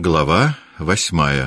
Глава 8.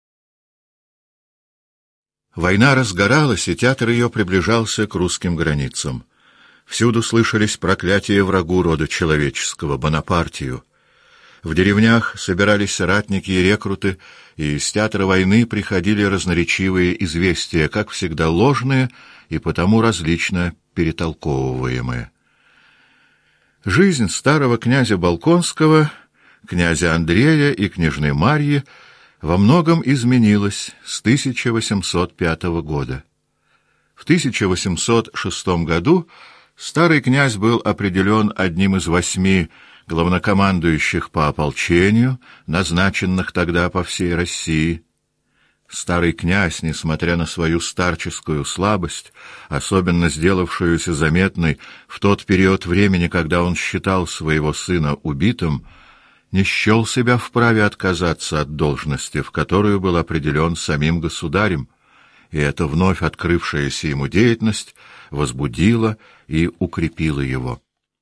Война разгоралась, и театр ее приближался к русским границам. Всюду слышались проклятия врагу рода человеческого, Бонапартию. В деревнях собирались ратники и рекруты, и из театра войны приходили разноречивые известия, как всегда ложные и потому различно перетолковываемые. Жизнь старого князя Болконского, князя Андрея и княжны Марьи во многом изменилась с 1805 года. В 1806 году старый князь был определен одним из 8 главнокомандующих по ополчению, назначенных тогда по всей России. Старый князь, несмотря на свою старческую слабость, особенно сделавшуюся заметной в тот период времени, когда он считал своего сына убитым, не счел себя вправе отказаться от должности, в которую был определен самим государем, и эта вновь открывшаяся ему деятельность возбудила и укрепила его.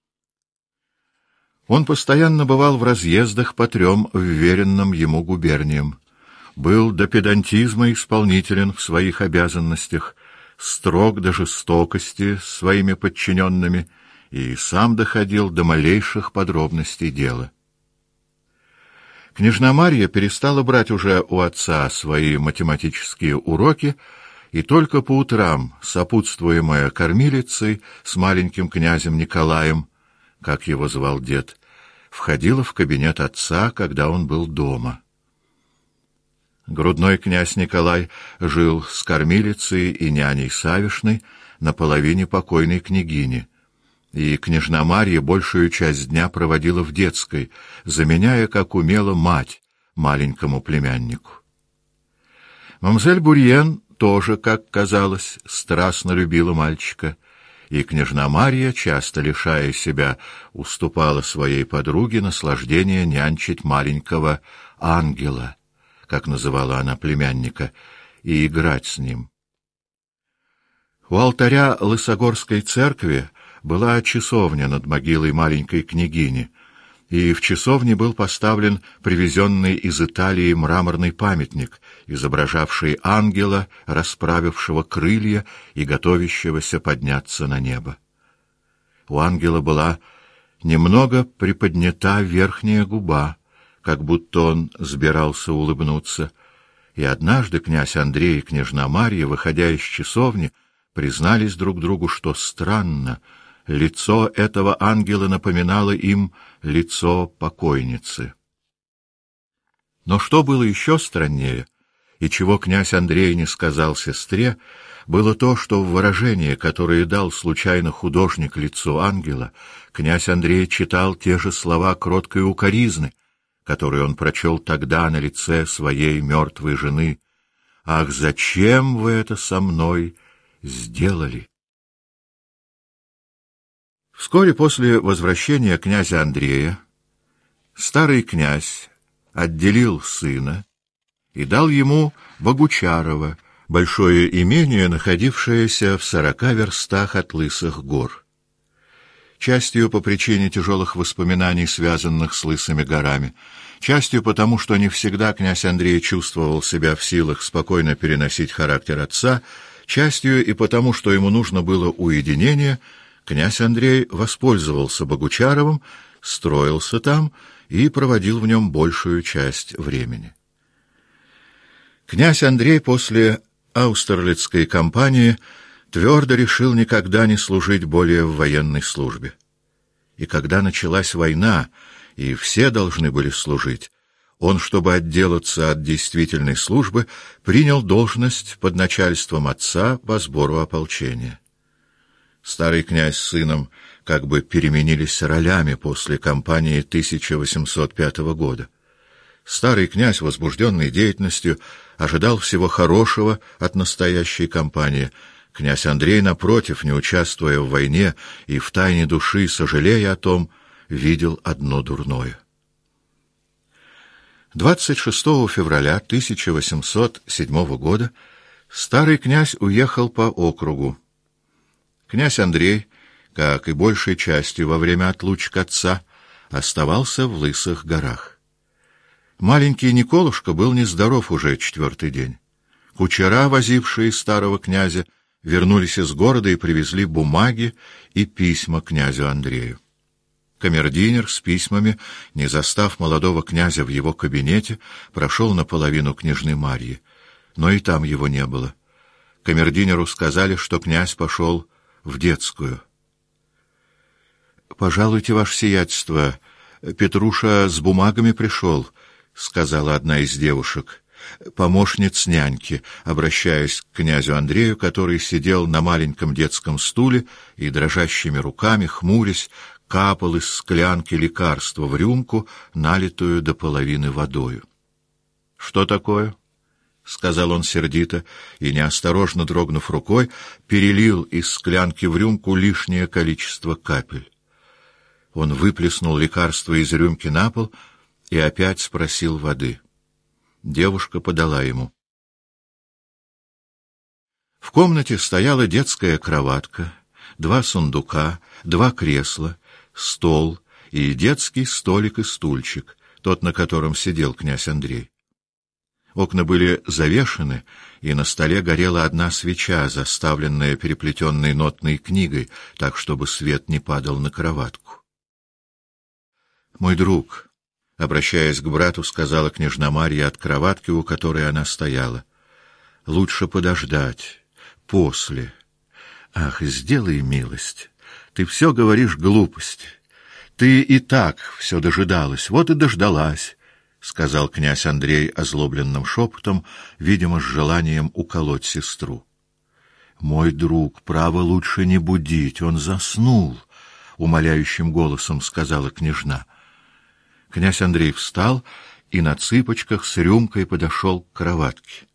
Он постоянно бывал в разъездах по 3 вверенным ему губерниям, был до педантизма исполнителен в своих обязанностях, строг до жестокости с своими подчиненными и сам доходил до малейших подробностей дела. Княжна Марья перестала брать уже у отца свои математические уроки и только по утрам, сопутствуемая кормилицей с маленьким князем Николаем, как его звал дед, входила в кабинет отца, когда он был дома. Грудной князь Николай жил с кормилицей и няней Савишной на половине покойной княгини, и княжна Марья большую часть дня проводила в детской, заменяя, как умела, мать маленькому племяннику. Мамзель Бурьен тоже, как казалось, страстно любила мальчика, и княжна Марья, часто лишая себя, уступала своей подруге наслаждение нянчить маленького ангела, как называла она племянника, и играть с ним. У алтаря Лысогорской церкви была часовня над могилой маленькой княгини, и в часовне был поставлен привезенный из Италии мраморный памятник, изображавший ангела, расправившего крылья и готовящегося подняться на небо. У ангела была немного приподнята верхняя губа, как будто он собирался улыбнуться, и однажды князь Андрей и княжна Марья, выходя из часовни, признались друг другу, что странно, лицо этого ангела напоминало им лицо покойницы. Но что было еще страннее, и чего князь Андрей не сказал сестре, было то, что в выражении, которое дал случайно художник лицу ангела, князь Андрей читал те же слова кроткой укоризны, которые он прочел тогда на лице своей мертвой жены. «Ах, зачем вы это со мной сделали?» Вскоре после возвращения князя Андрея старый князь отделил сына и дал ему Богучарова, большое имение, находившееся в 40 верстах от Лысых гор. Частью по причине тяжелых воспоминаний, связанных с Лысыми горами, частью потому, что не всегда князь Андрей чувствовал себя в силах спокойно переносить характер отца, частью и потому, что ему нужно было уединение, князь Андрей воспользовался Богучаровым, строился там и проводил в нем большую часть времени. Князь Андрей после Аустерлицкой кампании твердо решил никогда не служить более в военной службе. И когда началась война, и все должны были служить, он, чтобы отделаться от действительной службы, принял должность под начальством отца по сбору ополчения. Старый князь с сыном как бы переменились ролями после кампании 1805 года. Старый князь, возбужденный деятельностью, ожидал всего хорошего от настоящей кампании. Князь Андрей, напротив, не участвуя в войне и в тайне души, сожалея о том, видел одно дурное. 26 февраля 1807 года старый князь уехал по округу. Князь Андрей, как и большей частью во время отлучек отца, оставался в Лысых горах. Маленький Николушка был нездоров уже 4-й день. Кучера, возившие старого князя, вернулись из города и привезли бумаги и письма князю Андрею. Камердинер с письмами, не застав молодого князя в его кабинете, прошел наполовину княжны Марьи, но и там его не было. Камердинеру сказали, что князь пошел в детскую. — Пожалуйте, ваше сиятельство, Петруша с бумагами пришел, — сказала одна из девушек, помощниц няньки, обращаясь к князю Андрею, который сидел на маленьком детском стуле и дрожащими руками, хмурясь, капал из склянки лекарства в рюмку, налитую до половины водою. — Что такое? — сказал он сердито и, неосторожно дрогнув рукой, перелил из склянки в рюмку лишнее количество капель. Он выплеснул лекарство из рюмки на пол и опять спросил воды. Девушка подала ему. В комнате стояла детская кроватка, 2 сундука, 2 кресла, стол и детский столик и стульчик, тот, на котором сидел князь Андрей. Окна были завешены, и на столе горела одна свеча, заставленная переплетенной нотной книгой, так, чтобы свет не падал на кроватку. «Мой друг», — обращаясь к брату, сказала княжна Марья от кроватки, у которой она стояла, — «лучше подождать, после. Ах, сделай милость, ты все говоришь глупости. Ты и так все дожидалась, вот и дождалась», — сказал князь Андрей озлобленным шепотом, видимо, с желанием уколоть сестру. «Мой друг, право лучше не будить, он заснул», — умоляющим голосом сказала княжна. Князь Андрей встал и на цыпочках с рюмкой подошел к кроватке.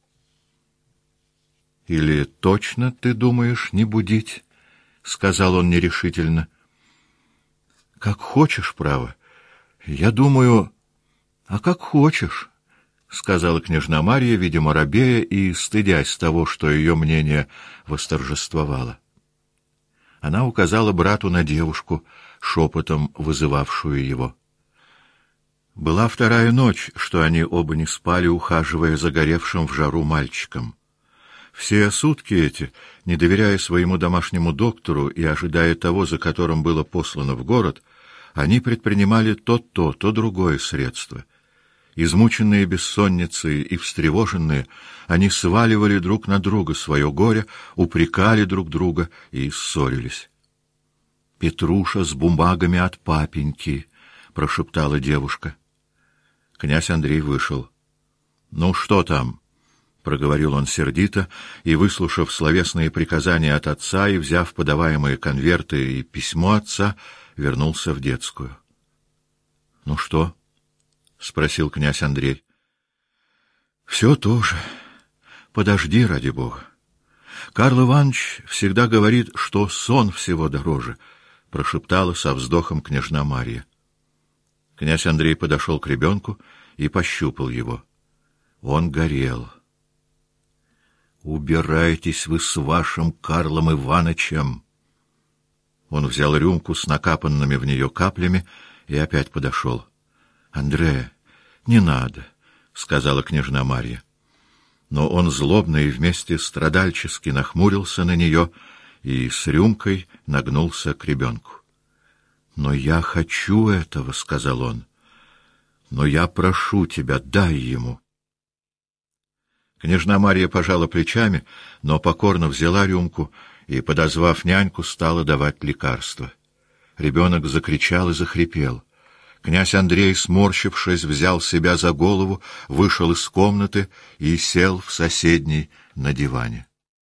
— Или точно ты думаешь не будить? — сказал он нерешительно. — Как хочешь, право. Я думаю... — А как хочешь, — сказала княжна Марья, видимо, робея и стыдясь того, что ее мнение восторжествовало. Она указала брату на девушку, шепотом вызывавшую его. Была 2-я ночь, что они оба не спали, ухаживая за горевшим в жару мальчиком. Все сутки эти, не доверяя своему домашнему доктору и ожидая того, за которым было послано в город, они предпринимали то, то другое средство. Измученные бессонницей и встревоженные, они сваливали друг на друга свое горе, упрекали друг друга и ссорились. «Петруша с бумагами от папеньки», — прошептала девушка. Князь Андрей вышел. — Ну, что там? — проговорил он сердито, и, выслушав словесные приказания от отца и взяв подаваемые конверты и письмо отца, вернулся в детскую. — Ну что? — спросил князь Андрей. — Все то же. Подожди, ради бога. Карл Иванович всегда говорит, что сон всего дороже, — прошептала со вздохом княжна Марья. Князь Андрей подошел к ребенку и пощупал его. Он горел. «Убирайтесь вы с вашим Карлом Иванычем!» Он взял рюмку с накапанными в нее каплями и опять подошел. «Андрея, не надо», — сказала княжна Марья. Но он злобно и вместе страдальчески нахмурился на нее и с рюмкой нагнулся к ребенку. «Но я хочу этого», — сказал он. «Но я прошу тебя, дай ему». Княжна Марья пожала плечами, но покорно взяла рюмку и, подозвав няньку, стала давать лекарство. Ребенок закричал и захрипел. Князь Андрей, сморщившись, взял себя за голову, вышел из комнаты и сел в соседней на диване.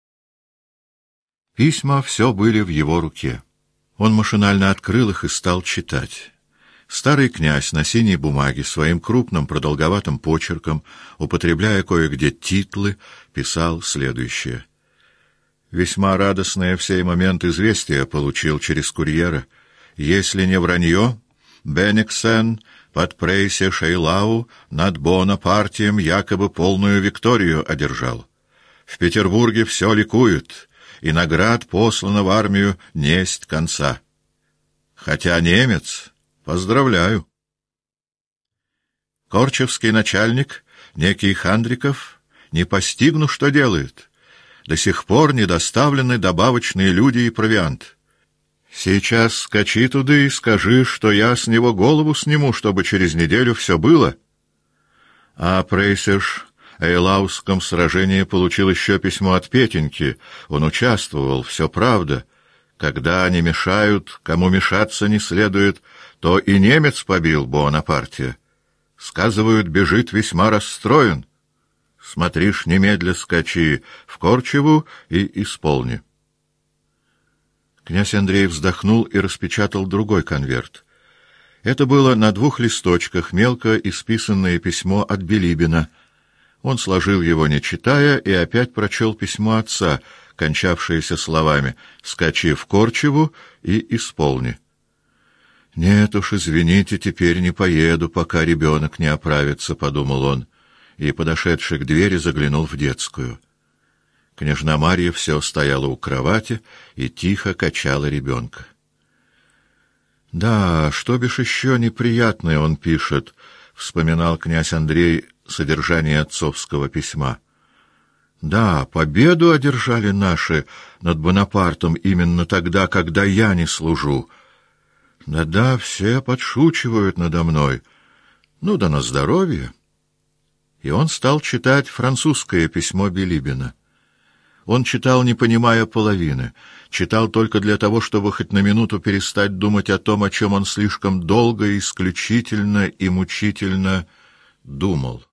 Письма все были в его руке. Он машинально открыл их и стал читать. Старый князь на синей бумаге своим крупным продолговатым почерком, употребляя кое-где титлы, писал следующее. «Весьма радостное в сей момент известие получил через курьера. Если не вранье, Бениксен под прейсе Шейлау над Бонапартием якобы полную викторию одержал. В Петербурге все ликует, и наград послано в армию несть конца. Хотя немец, поздравляю». Корчевский начальник, некий Хандриков, не постигну, что делает. До сих пор не доставлены добавочные люди и провиант. Сейчас скачи туда и скажи, что я с него голову сниму, чтобы через неделю все было. А Прейсеш о Элаусском сражении получил еще письмо от Петеньки. Он участвовал, все правда. Когда они мешают, кому мешаться не следует, то и немец побил Буонапартия. Сказывают, бежит весьма расстроен. Смотришь, немедля скачи в Корчеву и исполни. Князь Андрей вздохнул и распечатал другой конверт. Это было на 2 листочках мелко исписанное письмо от Билибина. Он сложил его, не читая, и опять прочел письмо отца, кончавшееся словами «Скачи в Корчеву и исполни». «Нет уж, извините, теперь не поеду, пока ребенок не оправится», — подумал он, и, подошедший к двери, заглянул в детскую. Княжна Марья все стояла у кровати и тихо качала ребенка. «Да, что бишь еще неприятное он пишет», — вспоминал князь Андрей содержание отцовского письма. «Да, победу одержали наши над Бонапартом именно тогда, когда я не служу. Да-да, все подшучивают надо мной. Ну да на здоровье». И он стал читать французское письмо Билибина. Он читал, не понимая половины, читал только для того, чтобы хоть на минуту перестать думать о том, о чем он слишком долго, исключительно и мучительно думал.